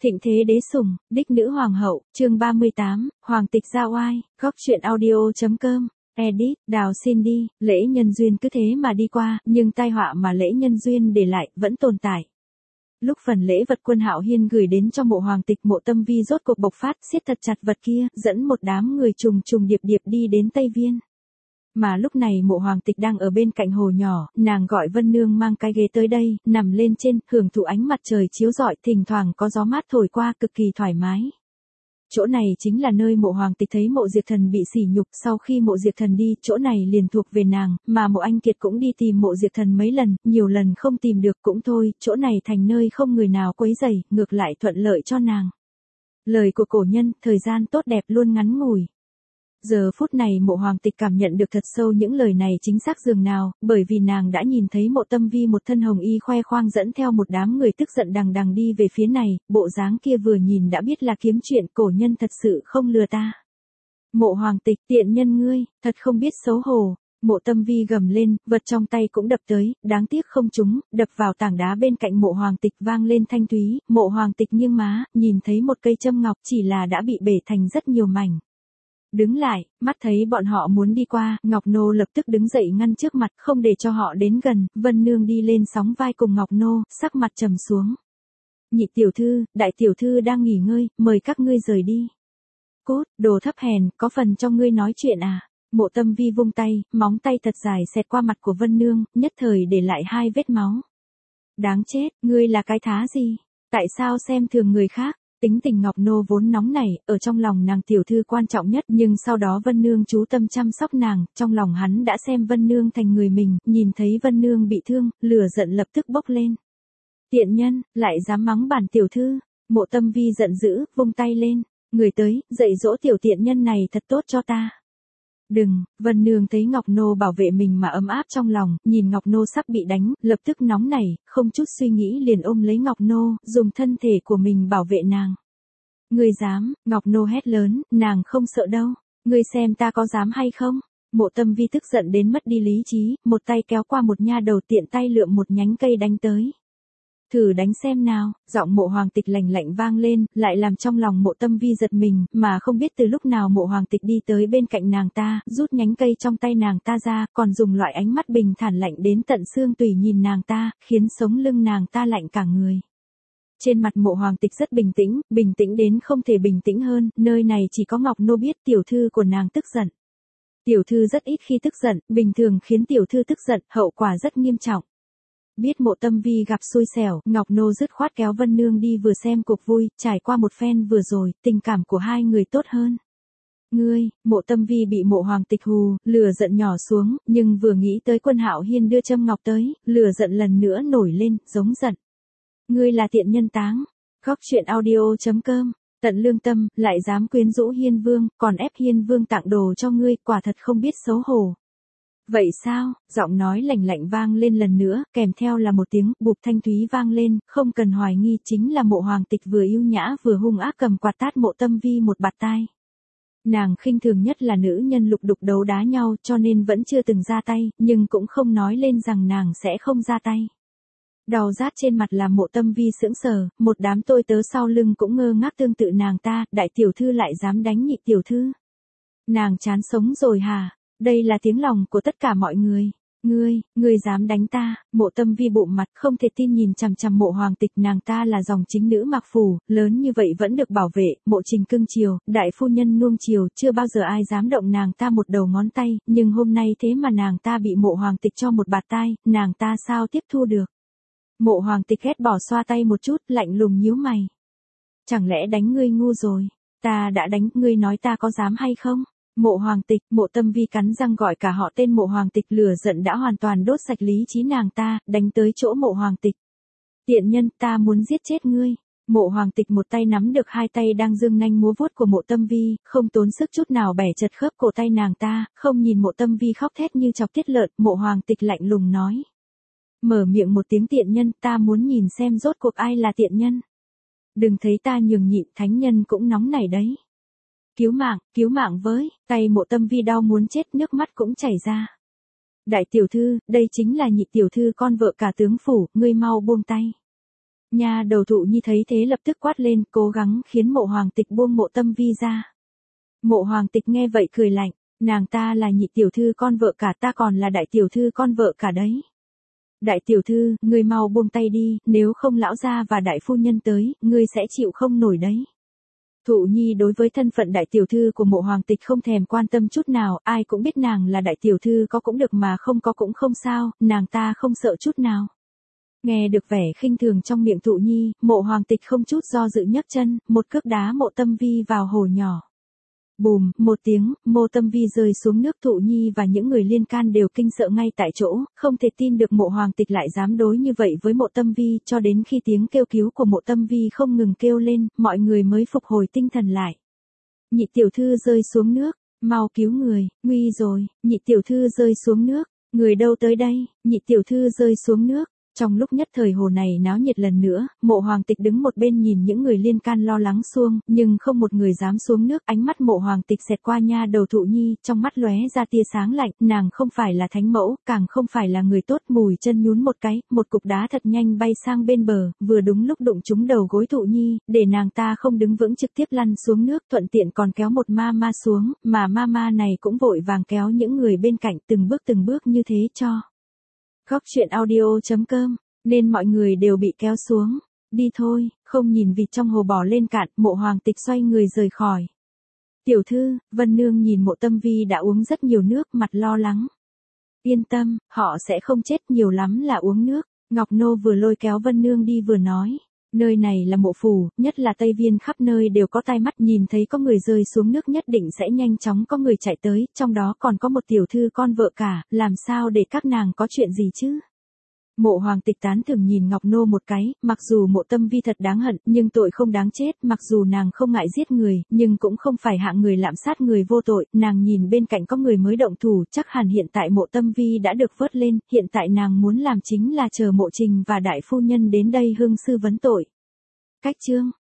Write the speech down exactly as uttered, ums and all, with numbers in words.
Thịnh thế đế sủng, đích nữ hoàng hậu, chương ba mươi tám, Hoàng tịch ra oai, góc truyện audio.com, edit, đào xin đi, lễ nhân duyên cứ thế mà đi qua, nhưng tai họa mà lễ nhân duyên để lại, vẫn tồn tại. Lúc phần lễ vật Quân Hạo Hiên gửi đến cho mộ hoàng tịch, Mộ Tâm Vi rốt cuộc bộc phát, siết thật chặt vật kia, dẫn một đám người trùng trùng điệp điệp đi đến Tây Viên. Mà lúc này mộ hoàng tịch đang ở bên cạnh hồ nhỏ, nàng gọi Vân Nương mang cái ghế tới đây, nằm lên trên, hưởng thụ ánh mặt trời chiếu rọi, thỉnh thoảng có gió mát thổi qua, cực kỳ thoải mái. Chỗ này chính là nơi mộ hoàng tịch thấy Mộ Diệp Thần bị sỉ nhục, sau khi Mộ Diệp Thần đi, chỗ này liền thuộc về nàng, mà Mộ Anh Kiệt cũng đi tìm Mộ Diệp Thần mấy lần, nhiều lần không tìm được cũng thôi, chỗ này thành nơi không người nào quấy rầy, ngược lại thuận lợi cho nàng. Lời của cổ nhân, thời gian tốt đẹp luôn ngắn ngủi. Giờ phút này mộ hoàng tịch cảm nhận được thật sâu những lời này chính xác dường nào, bởi vì nàng đã nhìn thấy Mộ Tâm Vi một thân hồng y khoe khoang dẫn theo một đám người tức giận đằng đằng đi về phía này, bộ dáng kia vừa nhìn đã biết là kiếm chuyện, cổ nhân thật sự không lừa ta. Mộ hoàng tịch, tiện nhân ngươi, thật không biết xấu hổ. Mộ Tâm Vi gầm lên, vật trong tay cũng đập tới, đáng tiếc không trúng, đập vào tảng đá bên cạnh mộ hoàng tịch vang lên thanh thúy, mộ hoàng tịch nghiêng má, nhìn thấy một cây châm ngọc chỉ là đã bị bể thành rất nhiều mảnh. Đứng lại, mắt thấy bọn họ muốn đi qua, Ngọc Nô lập tức đứng dậy ngăn trước mặt, không để cho họ đến gần, Vân Nương đi lên sóng vai cùng Ngọc Nô, sắc mặt trầm xuống. Nhị tiểu thư, đại tiểu thư đang nghỉ ngơi, mời các ngươi rời đi. Cút, đồ thấp hèn, có phần cho ngươi nói chuyện à? Mộ Tâm Vi vung tay, móng tay thật dài xẹt qua mặt của Vân Nương, nhất thời để lại hai vết máu. Đáng chết, ngươi là cái thá gì? Tại sao xem thường người khác? Tính tình Ngọc Nô vốn nóng nảy, ở trong lòng nàng tiểu thư quan trọng nhất, nhưng sau đó Vân Nương chú tâm chăm sóc nàng, trong lòng hắn đã xem Vân Nương thành người mình, nhìn thấy Vân Nương bị thương, lửa giận lập tức bốc lên. Tiện nhân, lại dám mắng bản tiểu thư. Mộ Tâm Vi giận dữ, vung tay lên, người tới, dạy dỗ tiểu tiện nhân này thật tốt cho ta. Đừng, Vân Nương thấy Ngọc Nô bảo vệ mình mà ấm áp trong lòng, nhìn Ngọc Nô sắp bị đánh, lập tức nóng nảy, không chút suy nghĩ liền ôm lấy Ngọc Nô, dùng thân thể của mình bảo vệ nàng. Ngươi dám, Ngọc Nô hét lớn, nàng không sợ đâu, ngươi xem ta có dám hay không? Mộ Tâm Vi tức giận đến mất đi lý trí, một tay kéo qua một nha đầu, tiện tay lượm một nhánh cây đánh tới. Thử đánh xem nào, giọng mộ hoàng tịch lạnh lạnh vang lên, lại làm trong lòng Mộ Tâm Vi giật mình, mà không biết từ lúc nào mộ hoàng tịch đi tới bên cạnh nàng ta, rút nhánh cây trong tay nàng ta ra, còn dùng loại ánh mắt bình thản lạnh đến tận xương tủy nhìn nàng ta, khiến sống lưng nàng ta lạnh cả người. Trên mặt mộ hoàng tịch rất bình tĩnh, bình tĩnh đến không thể bình tĩnh hơn, nơi này chỉ có Ngọc Nô biết tiểu thư của nàng tức giận. Tiểu thư rất ít khi tức giận, bình thường khiến tiểu thư tức giận, hậu quả rất nghiêm trọng. Biết Mộ Tâm Vi gặp xui xẻo, Ngọc Nô dứt khoát kéo Vân Nương đi vừa xem cuộc vui, trải qua một phen vừa rồi, tình cảm của hai người tốt hơn. Ngươi, Mộ Tâm Vi bị mộ hoàng tịch hù, lửa giận nhỏ xuống, nhưng vừa nghĩ tới Quân Hạo Hiên đưa châm ngọc tới, lửa giận lần nữa nổi lên, giống giận. Ngươi là tiện nhân táng. Góc truyện audio.com, tận lương tâm, lại dám quyến rũ Hiên Vương, còn ép Hiên Vương tặng đồ cho ngươi, quả thật không biết xấu hổ. Vậy sao, giọng nói lạnh lạnh vang lên lần nữa, kèm theo là một tiếng bụp thanh thúy vang lên, không cần hoài nghi chính là mộ hoàng tịch vừa yêu nhã vừa hung ác cầm quạt tát Mộ Tâm Vi một bạt tai. Nàng khinh thường nhất là nữ nhân lục đục đấu đá nhau, cho nên vẫn chưa từng ra tay, nhưng cũng không nói lên rằng nàng sẽ không ra tay. Đau rát trên mặt làm Mộ Tâm Vi sững sờ, một đám tôi tớ sau lưng cũng ngơ ngác tương tự nàng ta, đại tiểu thư lại dám đánh nhị tiểu thư. Nàng chán sống rồi hả? Đây là tiếng lòng của tất cả mọi người. Ngươi, ngươi dám đánh ta? Mộ Tâm Vi bụng mặt không thể tin nhìn chằm chằm mộ hoàng tịch, nàng ta là dòng chính nữ mặc phủ, lớn như vậy vẫn được bảo vệ, mộ trình cưng chiều, đại phu nhân nuông chiều, chưa bao giờ ai dám động nàng ta một đầu ngón tay, nhưng hôm nay thế mà nàng ta bị mộ hoàng tịch cho một bạt tai, nàng ta sao tiếp thu được? Mộ hoàng tịch ghét bỏ xoa tay một chút, lạnh lùng nhíu mày. Chẳng lẽ đánh ngươi ngu rồi? Ta đã đánh, ngươi nói ta có dám hay không? Mộ hoàng tịch, Mộ Tâm Vi cắn răng gọi cả họ tên mộ hoàng tịch, lửa giận đã hoàn toàn đốt sạch lý trí nàng ta, đánh tới chỗ mộ hoàng tịch. Tiện nhân, ta muốn giết chết ngươi. Mộ hoàng tịch một tay nắm được hai tay đang dương nanh múa vuốt của Mộ Tâm Vi, không tốn sức chút nào bẻ chật khớp cổ tay nàng ta, không nhìn Mộ Tâm Vi khóc thét như chọc tiết lợn, mộ hoàng tịch lạnh lùng nói. Mở miệng một tiếng tiện nhân, ta muốn nhìn xem rốt cuộc ai là tiện nhân. Đừng thấy ta nhường nhịn, thánh nhân cũng nóng nảy đấy. Cứu mạng, cứu mạng với, tay Mộ Tâm Vi đau muốn chết, nước mắt cũng chảy ra. Đại tiểu thư, đây chính là nhị tiểu thư con vợ cả tướng phủ, ngươi mau buông tay. Nha đầu Thụ Nhi thấy thế lập tức quát lên, cố gắng khiến Mộ Hoàng Tịch buông Mộ Tâm Vi ra. Mộ Hoàng Tịch nghe vậy cười lạnh, nàng ta là nhị tiểu thư con vợ cả, ta còn là đại tiểu thư con vợ cả đấy. Đại tiểu thư, ngươi mau buông tay đi, nếu không lão gia và đại phu nhân tới, ngươi sẽ chịu không nổi đấy. Thụ Nhi đối với thân phận đại tiểu thư của Mộ Hoàng Tịch không thèm quan tâm chút nào, ai cũng biết nàng là đại tiểu thư, có cũng được mà không có cũng không sao, nàng ta không sợ chút nào. Nghe được vẻ khinh thường trong miệng Thụ Nhi, Mộ Hoàng Tịch không chút do dự nhấc chân, một cước đá Mộ Tâm Vi vào hồ nhỏ. Bùm, một tiếng, Mộ Tâm Vi rơi xuống nước. Thụ Nhi và những người liên can đều kinh sợ ngay tại chỗ, không thể tin được Mộ Hoàng Tịch lại dám đối như vậy với Mộ Tâm Vi, cho đến khi tiếng kêu cứu của Mộ Tâm Vi không ngừng kêu lên, mọi người mới phục hồi tinh thần lại. Nhị tiểu thư rơi xuống nước, mau cứu người, nguy rồi, nhị tiểu thư rơi xuống nước, người đâu tới đây, nhị tiểu thư rơi xuống nước. Trong lúc nhất thời hồ này náo nhiệt lần nữa, Mộ Hoàng Tịch đứng một bên nhìn những người liên can lo lắng xuông, nhưng không một người dám xuống nước. Ánh mắt Mộ Hoàng Tịch xẹt qua nha đầu Thụ Nhi, trong mắt lóe ra tia sáng lạnh, nàng không phải là thánh mẫu, càng không phải là người tốt. Mùi chân nhún một cái, một cục đá thật nhanh bay sang bên bờ, vừa đúng lúc đụng trúng đầu gối Thụ Nhi, để nàng ta không đứng vững trực tiếp lăn xuống nước, thuận tiện còn kéo một ma ma xuống, mà ma ma này cũng vội vàng kéo những người bên cạnh từng bước từng bước như thế cho. Góc truyện audio chấm com, nên mọi người đều bị kéo xuống. Đi thôi, không nhìn vịt trong hồ bò lên cạn. Mộ Hoàng Tịch xoay người rời khỏi. Tiểu thư, Vân Nương nhìn Mộ Tâm Vi đã uống rất nhiều nước, mặt lo lắng. Yên tâm, họ sẽ không chết, nhiều lắm là uống nước. Ngọc Nô vừa lôi kéo Vân Nương đi vừa nói. Nơi này là mộ phủ, nhất là Tây Viên, khắp nơi đều có tai mắt, nhìn thấy có người rơi xuống nước nhất định sẽ nhanh chóng có người chạy tới, trong đó còn có một tiểu thư con vợ cả, làm sao để các nàng có chuyện gì chứ? Mộ Hoàng Tịch tán thưởng nhìn Ngọc Nô một cái, mặc dù Mộ Tâm Vi thật đáng hận, nhưng tội không đáng chết, mặc dù nàng không ngại giết người, nhưng cũng không phải hạng người lạm sát người vô tội. Nàng nhìn bên cạnh có người mới động thủ, chắc hẳn hiện tại Mộ Tâm Vi đã được vớt lên, hiện tại nàng muốn làm chính là chờ Mộ Trình và đại phu nhân đến đây hương sư vấn tội. Cách chương